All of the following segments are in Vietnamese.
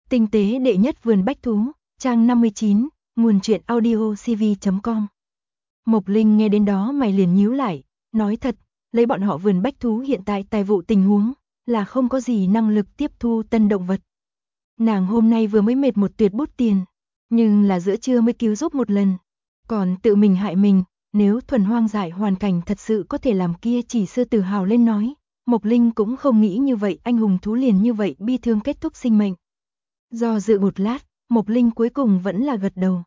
Tinh tế đệ nhất vườn bách thú, trang 59, nguồn truyện audio cv.com. Mộc Linh nghe đến đó mày liền nhíu lại, nói thật, lấy bọn họ vườn bách thú hiện tại tài vụ tình huống, là không có gì năng lực tiếp thu tân động vật. Nàng hôm nay vừa mới mệt một tuyệt bút tiền, nhưng là giữa trưa mới cứu giúp một lần, còn tự mình hại mình, nếu thuần hoang dại hoàn cảnh thật sự có thể làm kia chỉ sư tự hào lên nói, Mộc Linh cũng không nghĩ như vậy anh hùng thú liền như vậy bi thương kết thúc sinh mệnh. Do dự một lát, Mộc Linh cuối cùng vẫn là gật đầu.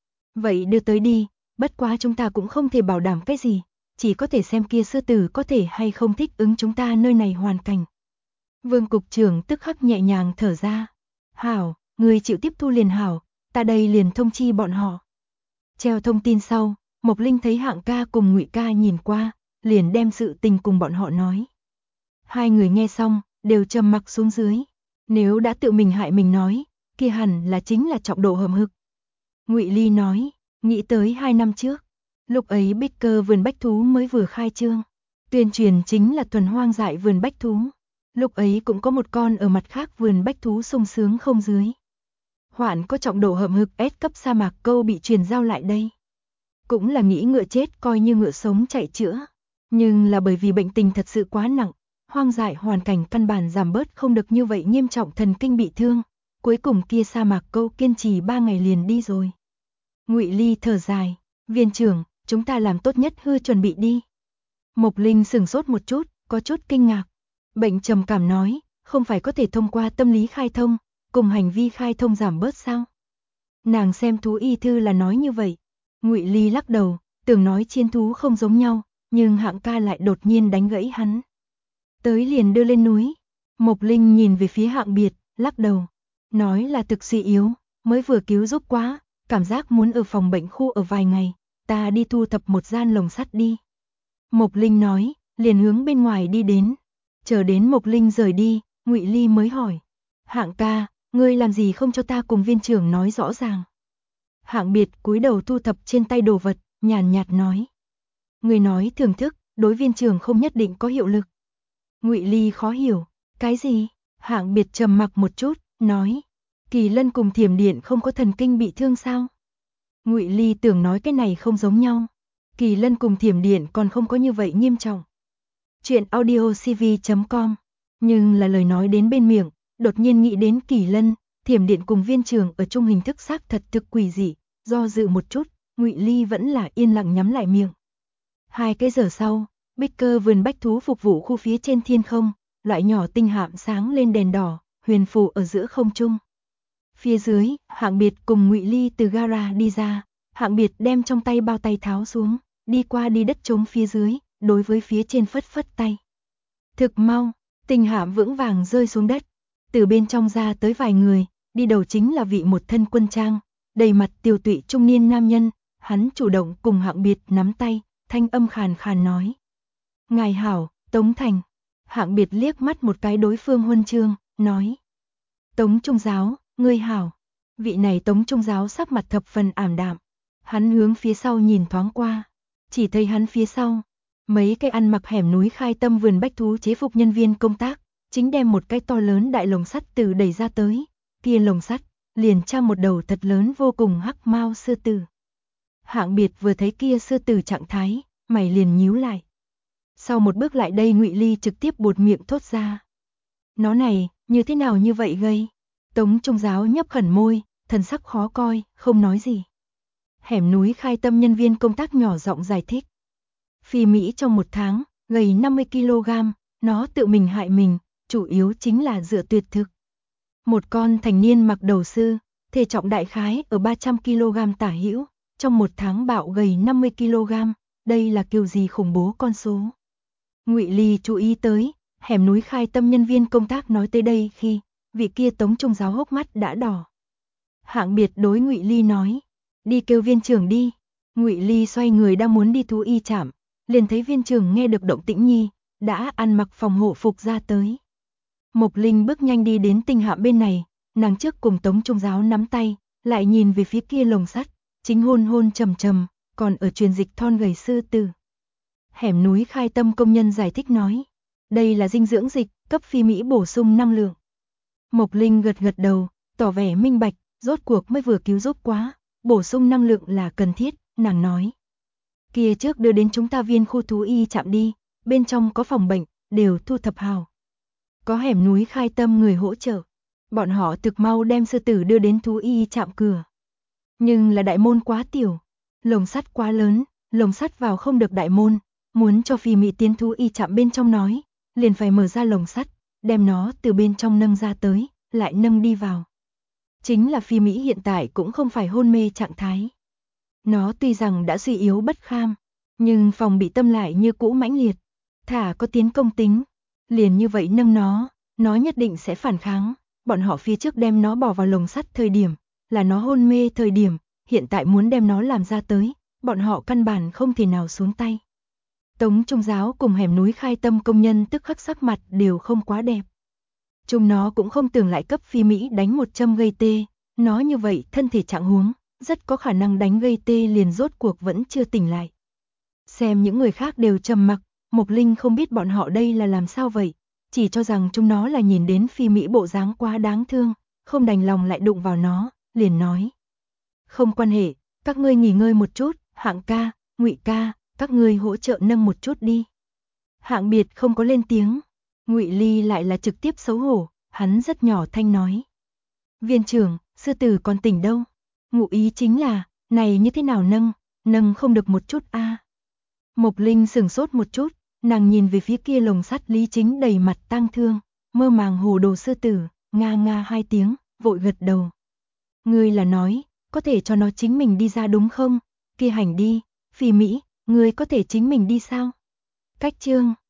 Vậy đưa tới đi, bất quá chúng ta cũng không thể bảo đảm cái gì, chỉ có thể xem kia sư tử có thể hay không thích ứng chúng ta nơi này hoàn cảnh. Vương cục trưởng tức khắc nhẹ nhàng thở ra. Hảo, người chịu tiếp thu liền hảo, ta đây liền thông chi bọn họ. Treo thông tin sau, Mộc Linh thấy Hạng ca cùng Ngụy ca nhìn qua, liền đem sự tình cùng bọn họ nói. Hai người nghe xong, đều trầm mặc xuống dưới. Nếu đã tự mình hại mình nói, kia hẳn là chính là trọng độ hầm hực. Ngụy Ly nói, nghĩ tới 2 năm trước, lúc ấy Bích Cơ vườn bách thú mới vừa khai trương, tuyên truyền chính là thuần hoang dại vườn bách thú. Lúc ấy cũng có một con ở mặt khác vườn bách thú sung sướng không dưới. Hoạn có trọng độ hầm hực S cấp sa mạc câu bị truyền giao lại đây. Cũng là nghĩ ngựa chết coi như ngựa sống chạy chữa, nhưng là bởi vì bệnh tình thật sự quá nặng, hoang dại hoàn cảnh căn bản giảm bớt không được như vậy nghiêm trọng thần kinh bị thương, cuối cùng kia sa mạc câu kiên trì 3 ngày liền đi rồi. Ngụy Ly thở dài, viên trưởng, chúng ta làm tốt nhất hư chuẩn bị đi. Mộc Linh sửng sốt một chút, có chút kinh ngạc. Bệnh trầm cảm nói, không phải có thể thông qua tâm lý khai thông, cùng hành vi khai thông giảm bớt sao? Nàng xem thú y thư là nói như vậy. Ngụy Ly lắc đầu, tưởng nói chiến thú không giống nhau, nhưng Hạng ca lại đột nhiên đánh gãy hắn. Tới liền đưa lên núi. Mộc Linh nhìn về phía Hạng Biệt, lắc đầu. Nói là thực suy yếu, mới vừa cứu giúp quá, cảm giác muốn ở phòng bệnh khu ở vài ngày, ta đi thu thập một gian lồng sắt đi. Mộc Linh nói, liền hướng bên ngoài đi đến. Chờ đến Mộc Linh rời đi, Ngụy Ly mới hỏi. Hạng ca, ngươi làm gì không cho ta cùng viên trưởng nói rõ ràng? Hạng Biệt cúi đầu thu thập trên tay đồ vật, nhàn nhạt nói. Người nói thưởng thức, đối viên trưởng không nhất định có hiệu lực. Ngụy Ly khó hiểu, cái gì? Hạng Biệt trầm mặc một chút, nói. Kỳ Lân cùng Thiểm Điện không có thần kinh bị thương sao? Ngụy Ly tưởng nói cái này không giống nhau. Kỳ Lân cùng Thiểm Điện còn không có như vậy nghiêm trọng. Chuyện audio cv.com. Nhưng là lời nói đến bên miệng, đột nhiên nghĩ đến Kỳ Lân, Thiểm Điện cùng viên trưởng ở chung hình thức xác thật thực quỷ dị, do dự một chút, Ngụy Ly vẫn là yên lặng nhắm lại miệng. 2 cái giờ sau, Bích Cơ vườn bách thú phục vụ khu phía trên thiên không, loại nhỏ tinh hạm sáng lên đèn đỏ, huyền phù ở giữa không trung. Phía dưới, Hạng Biệt cùng Ngụy Ly từ gara đi ra, Hạng Biệt đem trong tay bao tay tháo xuống, đi qua đi đất trống phía dưới, đối với phía trên phất phất tay. Thực mau, tinh hạm vững vàng rơi xuống đất, từ bên trong ra tới vài người, đi đầu chính là vị một thân quân trang, đầy mặt tiều tụy trung niên nam nhân, hắn chủ động cùng Hạng Biệt nắm tay, thanh âm khàn khàn nói. Ngài hảo, Tống Thành. Hạng Biệt liếc mắt một cái đối phương huân chương, nói. Tống Trung Giáo, ngươi hảo. Vị này Tống Trung Giáo sắc mặt thập phần ảm đạm. Hắn hướng phía sau nhìn thoáng qua. Chỉ thấy hắn phía sau. Mấy cái ăn mặc hẻm núi khai tâm vườn bách thú chế phục nhân viên công tác. Chính đem một cái to lớn đại lồng sắt từ đẩy ra tới. Kia lồng sắt, liền trang một đầu thật lớn vô cùng hắc mao sư tử. Hạng Biệt vừa thấy kia sư tử trạng thái, mày liền nhíu lại. Sau một bước lại đây Ngụy Ly trực tiếp buột miệng thốt ra. Nó này, như thế nào như vậy gây? Tống Trung Giáo nhấp khẩn môi, thần sắc khó coi, không nói gì. Hẻm núi khai tâm nhân viên công tác nhỏ giọng giải thích. Phi Mỹ trong 1 tháng, gầy 50 kg, nó tự mình hại mình, chủ yếu chính là dựa tuyệt thực. Một con thành niên mặc đầu sư, thể trọng đại khái ở 300 kg tả hữu, trong 1 tháng bạo gầy 50 kg, đây là kiểu gì khủng bố con số. Ngụy Ly chú ý tới, hẻm núi khai tâm nhân viên công tác nói tới đây khi vị kia Tống Trung Giáo hốc mắt đã đỏ. Hạng Biệt đối Ngụy Ly nói, đi kêu viên trưởng đi. Ngụy Ly xoay người đang muốn đi thú y trạm, liền thấy viên trưởng nghe được động tĩnh nhi, đã ăn mặc phòng hộ phục ra tới. Mộc Linh bước nhanh đi đến tinh hạm bên này, nàng trước cùng Tống Trung Giáo nắm tay, lại nhìn về phía kia lồng sắt, chính hôn hôn trầm trầm, còn ở truyền dịch thon gầy sư tử. Hẻm núi khai tâm công nhân giải thích nói, đây là dinh dưỡng dịch, cấp Phi Mỹ bổ sung năng lượng. Mộc Linh gật gật đầu, tỏ vẻ minh bạch, rốt cuộc mới vừa cứu giúp quá, bổ sung năng lượng là cần thiết, nàng nói. Kia trước đưa đến chúng ta viên khu thú y trạm đi, bên trong có phòng bệnh, đều thu thập hào. Có hẻm núi khai tâm người hỗ trợ, bọn họ thực mau đem sư tử đưa đến thú y trạm cửa. Nhưng là đại môn quá tiểu, lồng sắt quá lớn, lồng sắt vào không được đại môn, muốn cho Phi Mỹ tiến thú y trạm bên trong nói, liền phải mở ra lồng sắt, đem nó từ bên trong nâng ra tới, lại nâng đi vào. Chính là Phi Mỹ hiện tại cũng không phải hôn mê trạng thái. Nó tuy rằng đã suy yếu bất kham, nhưng phòng bị tâm lại như cũ mãnh liệt, thả có tiến công tính, liền như vậy nâng nó nhất định sẽ phản kháng, bọn họ phía trước đem nó bỏ vào lồng sắt thời điểm, là nó hôn mê thời điểm, hiện tại muốn đem nó làm ra tới, bọn họ căn bản không thể nào xuống tay. Tống Trung Giáo cùng hẻm núi khai tâm công nhân tức khắc sắc mặt đều không quá đẹp. Chúng nó cũng không tưởng lại cấp Phi Mỹ đánh một châm gây tê, nó như vậy thân thể trạng huống, rất có khả năng đánh gây tê liền rốt cuộc vẫn chưa tỉnh lại. Xem những người khác đều trầm mặc, Mộc Linh không biết bọn họ đây là làm sao vậy, chỉ cho rằng chúng nó là nhìn đến Phi Mỹ bộ dáng quá đáng thương, không đành lòng lại đụng vào nó, liền nói. Không quan hệ, các ngươi nghỉ ngơi một chút, Hạng ca, Ngụy ca, các ngươi hỗ trợ nâng một chút đi. Hạng Biệt không có lên tiếng, Ngụy Ly lại là trực tiếp xấu hổ, hắn rất nhỏ thanh nói. Viên trưởng, sư tử còn tỉnh đâu? Ngụ ý chính là, này như thế nào nâng không được một chút a. Mộc Linh sửng sốt một chút, nàng nhìn về phía kia lồng sắt Lý Chính đầy mặt tang thương, mơ màng hồ đồ sư tử, nga nga hai tiếng, vội gật đầu. Ngươi là nói, có thể cho nó chính mình đi ra đúng không? Kia hành đi, Phi Mỹ, ngươi có thể chính mình đi sao? Cách chương